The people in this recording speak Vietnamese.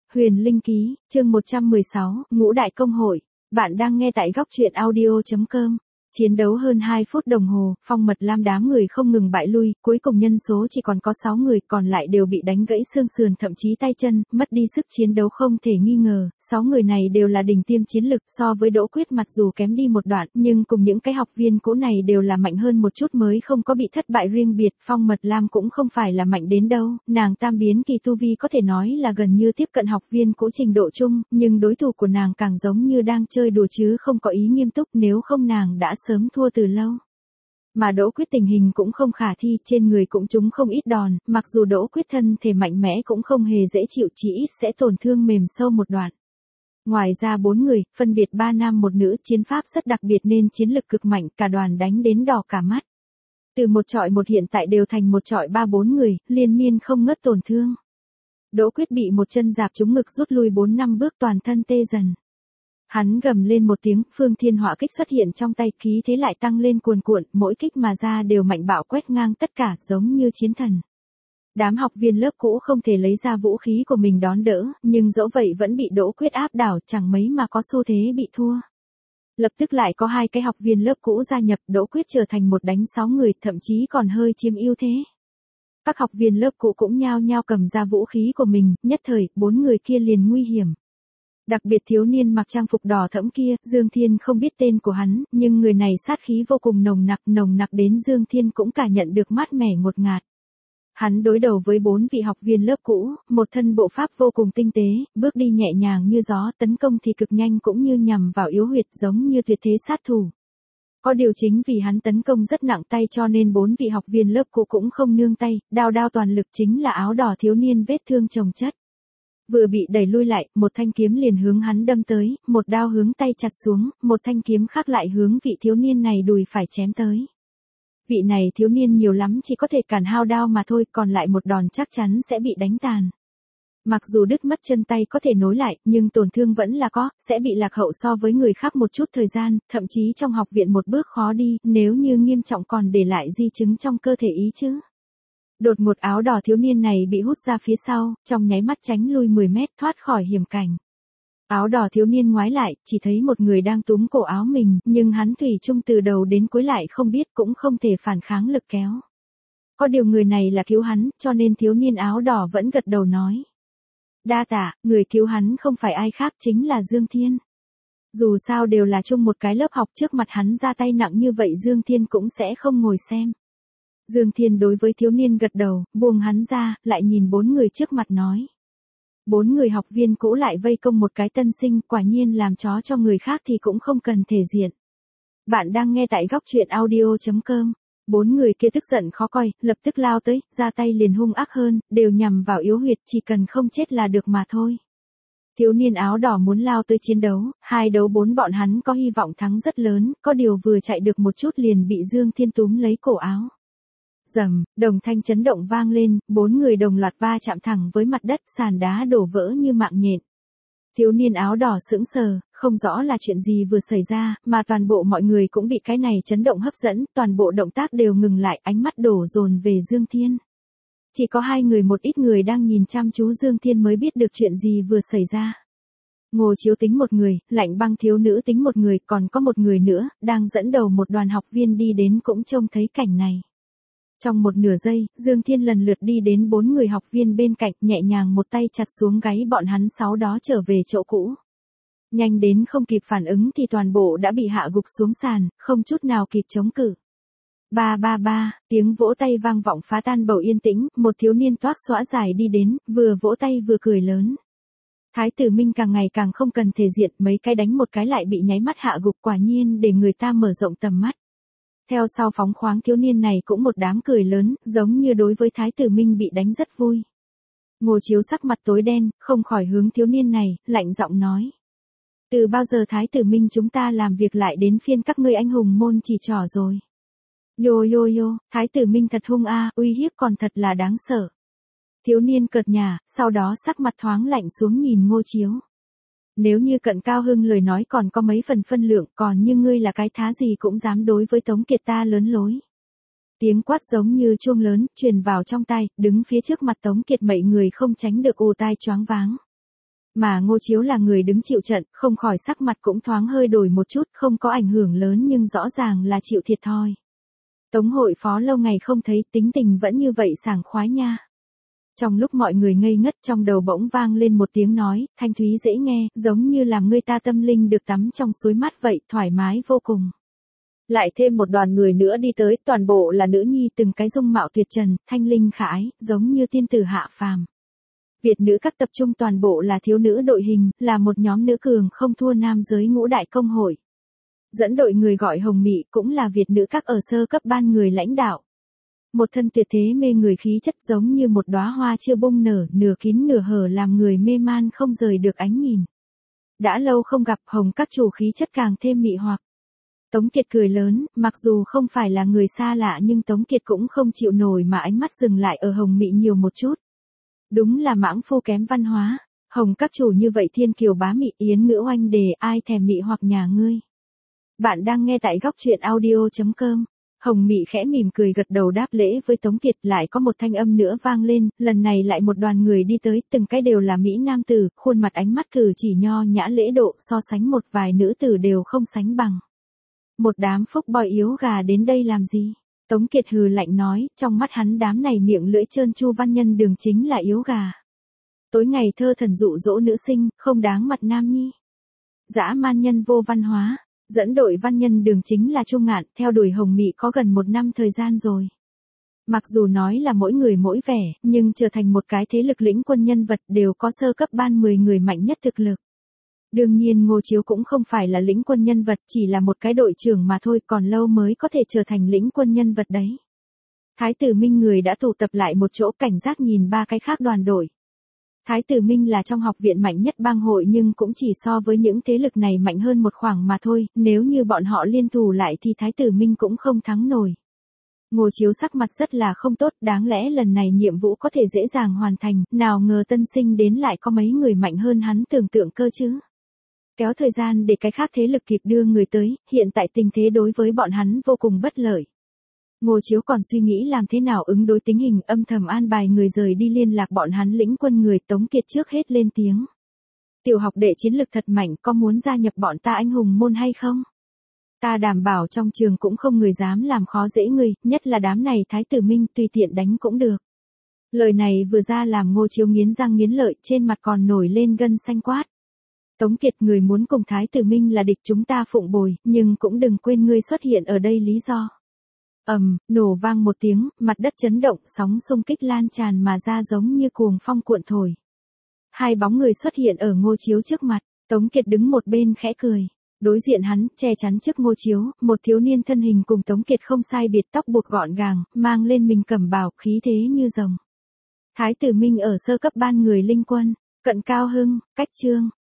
Huyền Linh Ký, chương 116, Ngũ Đại Công Hội. Bạn đang nghe tại góc truyện audio.com. Chiến đấu hơn 2 phút đồng hồ, Phong Mật Lam đám người không ngừng bại lui, cuối cùng nhân số chỉ còn có 6 người, còn lại đều bị đánh gãy xương sườn thậm chí tay chân, mất đi sức chiến đấu không thể nghi ngờ. 6 người này đều là đỉnh tiêm chiến lực, so với Đỗ Quyết mặc dù kém đi một đoạn, nhưng cùng những cái học viên cũ này đều là mạnh hơn một chút mới không có bị thất bại riêng biệt. Phong Mật Lam cũng không phải là mạnh đến đâu, nàng tam biến kỳ tu vi có thể nói là gần như tiếp cận học viên cũ trình độ chung, nhưng đối thủ của nàng càng giống như đang chơi đùa chứ không có ý nghiêm túc, nếu không nàng đã sớm thua từ lâu. Mà Đỗ Quyết tình hình cũng không khả thi, trên người cũng trúng không ít đòn, mặc dù Đỗ Quyết thân thể mạnh mẽ cũng không hề dễ chịu, chỉ ít sẽ tổn thương mềm sâu một đoạn. Ngoài ra 4 người, phân biệt 3 nam 1 nữ, chiến pháp rất đặc biệt nên chiến lực cực mạnh, cả đoàn đánh đến đỏ cả mắt. Từ một chọi một hiện tại đều thành một chọi 3-4 người, liên miên không ngớt tổn thương. Đỗ Quyết bị một chân dạp trúng ngực rút lui 4-5 bước, toàn thân tê dần. Hắn gầm lên một tiếng, Phương Thiên Họa kích xuất hiện trong tay, khí thế lại tăng lên cuồn cuộn, mỗi kích mà ra đều mạnh bạo quét ngang tất cả, giống như chiến thần. Đám học viên lớp cũ không thể lấy ra vũ khí của mình đón đỡ, nhưng dẫu vậy vẫn bị Đỗ Quyết áp đảo, chẳng mấy mà có xu thế bị thua. Lập tức lại có 2 cái học viên lớp cũ gia nhập, Đỗ Quyết trở thành một đánh 6 người, thậm chí còn hơi chiếm ưu thế. Các học viên lớp cũ cũng nhao nhao cầm ra vũ khí của mình, nhất thời, 4 người kia liền nguy hiểm. Đặc biệt thiếu niên mặc trang phục đỏ thẫm kia, Dương Thiên không biết tên của hắn, nhưng người này sát khí vô cùng nồng nặc đến Dương Thiên cũng cảm nhận được mát mẻ ngột ngạt. Hắn đối đầu với 4 vị học viên lớp cũ, một thân bộ pháp vô cùng tinh tế, bước đi nhẹ nhàng như gió, tấn công thì cực nhanh cũng như nhằm vào yếu huyệt, giống như tuyệt thế sát thủ. Có điều chính vì hắn tấn công rất nặng tay cho nên 4 vị học viên lớp cũ cũng không nương tay, đao toàn lực, chính là áo đỏ thiếu niên vết thương chồng chất. Vừa bị đẩy lui lại, một thanh kiếm liền hướng hắn đâm tới, một đao hướng tay chặt xuống, một thanh kiếm khác lại hướng vị thiếu niên này đùi phải chém tới. Vị này thiếu niên nhiều lắm chỉ có thể cản hao đao mà thôi, còn lại một đòn chắc chắn sẽ bị đánh tàn. Mặc dù đứt mất chân tay có thể nối lại, nhưng tổn thương vẫn là có, sẽ bị lạc hậu so với người khác một chút thời gian, thậm chí trong học viện một bước khó đi, nếu như nghiêm trọng còn để lại di chứng trong cơ thể ý chứ. Đột ngột áo đỏ thiếu niên này bị hút ra phía sau, trong nháy mắt tránh lui 10 mét, thoát khỏi hiểm cảnh. Áo đỏ thiếu niên ngoái lại, chỉ thấy một người đang túm cổ áo mình, nhưng hắn thủy chung từ đầu đến cuối lại không biết, cũng không thể phản kháng lực kéo. Có điều người này là cứu hắn, cho nên thiếu niên áo đỏ vẫn gật đầu nói. Đa tạ, người cứu hắn không phải ai khác chính là Dương Thiên. Dù sao đều là chung một cái lớp học, trước mặt hắn ra tay nặng như vậy Dương Thiên cũng sẽ không ngồi xem. Dương Thiên đối với thiếu niên gật đầu, buông hắn ra, lại nhìn 4 người trước mặt nói. 4 người học viên cũ lại vây công một cái tân sinh, quả nhiên làm chó cho người khác thì cũng không cần thể diện. Bạn đang nghe tại góc truyện audio.com. 4 người kia tức giận khó coi, lập tức lao tới, ra tay liền hung ác hơn, đều nhằm vào yếu huyệt, chỉ cần không chết là được mà thôi. Thiếu niên áo đỏ muốn lao tới chiến đấu, 2 đấu 4 bọn hắn có hy vọng thắng rất lớn, có điều vừa chạy được một chút liền bị Dương Thiên túm lấy cổ áo. Rầm, đồng thanh chấn động vang lên, 4 người đồng loạt va chạm thẳng với mặt đất, sàn đá đổ vỡ như mạng nhện. Thiếu niên áo đỏ sững sờ, không rõ là chuyện gì vừa xảy ra, mà toàn bộ mọi người cũng bị cái này chấn động hấp dẫn, toàn bộ động tác đều ngừng lại, ánh mắt đổ dồn về Dương Thiên. Chỉ có 2 người một ít người đang nhìn chăm chú Dương Thiên mới biết được chuyện gì vừa xảy ra. Ngô Chiếu tính một người, Lạnh Băng thiếu nữ tính một người, còn có một người nữa, đang dẫn đầu một đoàn học viên đi đến cũng trông thấy cảnh này. Trong một nửa giây, Dương Thiên lần lượt đi đến 4 người học viên bên cạnh, nhẹ nhàng một tay chặt xuống gáy bọn hắn, sau đó trở về chỗ cũ. Nhanh đến không kịp phản ứng thì toàn bộ đã bị hạ gục xuống sàn, không chút nào kịp chống cự. Ba, tiếng vỗ tay vang vọng phá tan bầu yên tĩnh, một thiếu niên toác xõa dài đi đến, vừa vỗ tay vừa cười lớn. Thái tử Minh càng ngày càng không cần thể diện, mấy cái đánh một cái lại bị nháy mắt hạ gục, quả nhiên để người ta mở rộng tầm mắt. Theo sau phóng khoáng thiếu niên này cũng một đám cười lớn, giống như đối với Thái tử Minh bị đánh rất vui. Ngô Chiếu sắc mặt tối đen, không khỏi hướng thiếu niên này, lạnh giọng nói. Từ bao giờ Thái tử Minh chúng ta làm việc lại đến phiên các ngươi anh hùng môn chỉ trỏ rồi. Yo, Thái tử Minh thật hung uy hiếp còn thật là đáng sợ. Thiếu niên cợt nhả, sau đó sắc mặt thoáng lạnh xuống nhìn Ngô Chiếu. Nếu như Cận Cao Hưng lời nói còn có mấy phần phân lượng, còn như ngươi là cái thá gì cũng dám đối với Tống Kiệt ta lớn lối. Tiếng quát giống như chuông lớn, truyền vào trong tai, đứng phía trước mặt Tống Kiệt mấy người không tránh được ù tai choáng váng. Mà Ngô Chiếu là người đứng chịu trận, không khỏi sắc mặt cũng thoáng hơi đổi một chút, không có ảnh hưởng lớn nhưng rõ ràng là chịu thiệt thòi. Tống hội phó lâu ngày không thấy, tính tình vẫn như vậy sảng khoái nha. Trong lúc mọi người ngây ngất, trong đầu bỗng vang lên một tiếng nói, thanh thúy dễ nghe, giống như làm người ta tâm linh được tắm trong suối mát vậy, thoải mái vô cùng. Lại thêm một đoàn người nữa đi tới, toàn bộ là nữ nhi từng cái dung mạo tuyệt trần, thanh linh khả ái, giống như tiên tử hạ phàm. Việt nữ các tập trung toàn bộ là thiếu nữ đội hình, là một nhóm nữ cường không thua nam giới ngũ đại công hội. Dẫn đội người gọi Hồng Mị cũng là Việt nữ các ở sơ cấp ban người lãnh đạo. Một thân tuyệt thế mê người khí chất giống như một đóa hoa chưa bung nở, nửa kín nửa hở làm người mê man không rời được ánh nhìn. Đã lâu không gặp, Hồng các chủ khí chất càng thêm mị hoặc. Tống Kiệt cười lớn, mặc dù không phải là người xa lạ nhưng Tống Kiệt cũng không chịu nổi mà ánh mắt dừng lại ở Hồng Mị nhiều một chút. Đúng là mãng phu kém văn hóa, Hồng các chủ như vậy thiên kiều bá mị, yến ngữ oanh đề, ai thèm mị hoặc nhà ngươi. Bạn đang nghe tại góc truyện audio.com. Hồng Mị khẽ mỉm cười gật đầu đáp lễ với Tống Kiệt, lại có một thanh âm nữa vang lên, lần này lại một đoàn người đi tới, từng cái đều là mỹ nam tử, khuôn mặt ánh mắt cử chỉ nho nhã lễ độ, so sánh một vài nữ tử đều không sánh bằng. Một đám phúc boy yếu gà đến đây làm gì? Tống Kiệt hừ lạnh nói, trong mắt hắn đám này miệng lưỡi trơn Chu Văn Nhân Đường chính là yếu gà. Tối ngày thơ thần dụ dỗ nữ sinh, không đáng mặt nam nhi. Dã man nhân vô văn hóa. Dẫn đội Văn Nhân Đường chính là Chu Ngạn, theo đuổi Hồng Mị có gần 1 năm thời gian rồi. Mặc dù nói là mỗi người mỗi vẻ, nhưng trở thành một cái thế lực lĩnh quân nhân vật đều có sơ cấp ban 10 người mạnh nhất thực lực. Đương nhiên Ngô Chiếu cũng không phải là lĩnh quân nhân vật, chỉ là một cái đội trưởng mà thôi, còn lâu mới có thể trở thành lĩnh quân nhân vật đấy. Thái tử Minh người đã tụ tập lại một chỗ, cảnh giác nhìn 3 cái khác đoàn đội. Thái tử Minh là trong học viện mạnh nhất bang hội nhưng cũng chỉ so với những thế lực này mạnh hơn một khoảng mà thôi, nếu như bọn họ liên thủ lại thì Thái tử Minh cũng không thắng nổi. Ngô Chiếu sắc mặt rất là không tốt, đáng lẽ lần này nhiệm vụ có thể dễ dàng hoàn thành, nào ngờ tân sinh đến lại có mấy người mạnh hơn hắn tưởng tượng cơ chứ. Kéo thời gian để cái khác thế lực kịp đưa người tới, hiện tại tình thế đối với bọn hắn vô cùng bất lợi. Ngô Chiếu còn suy nghĩ làm thế nào ứng đối tình hình, âm thầm an bài người rời đi liên lạc bọn hắn lĩnh quân người. Tống Kiệt trước hết lên tiếng. Tiểu học đệ chiến lực thật mạnh, có muốn gia nhập bọn ta anh hùng môn hay không? Ta đảm bảo trong trường cũng không người dám làm khó dễ ngươi, nhất là đám này Thái tử Minh tùy tiện đánh cũng được. Lời này vừa ra làm Ngô Chiếu nghiến răng nghiến lợi, trên mặt còn nổi lên gân xanh quát. Tống Kiệt, người muốn cùng Thái tử Minh là địch chúng ta phụng bồi, nhưng cũng đừng quên ngươi xuất hiện ở đây lý do. Nổ vang một tiếng, mặt đất chấn động, sóng xung kích lan tràn mà ra giống như cuồng phong cuộn thổi. 2 bóng người xuất hiện ở Ngô Chiếu trước mặt, Tống Kiệt đứng một bên khẽ cười. Đối diện hắn, che chắn trước Ngô Chiếu, một thiếu niên thân hình cùng Tống Kiệt không sai biệt, tóc buộc gọn gàng, mang lên mình cẩm bào, khí thế như rồng. Thái tử Minh ở sơ cấp ban người linh quân, Cận Cao Hưng, Cách Trương,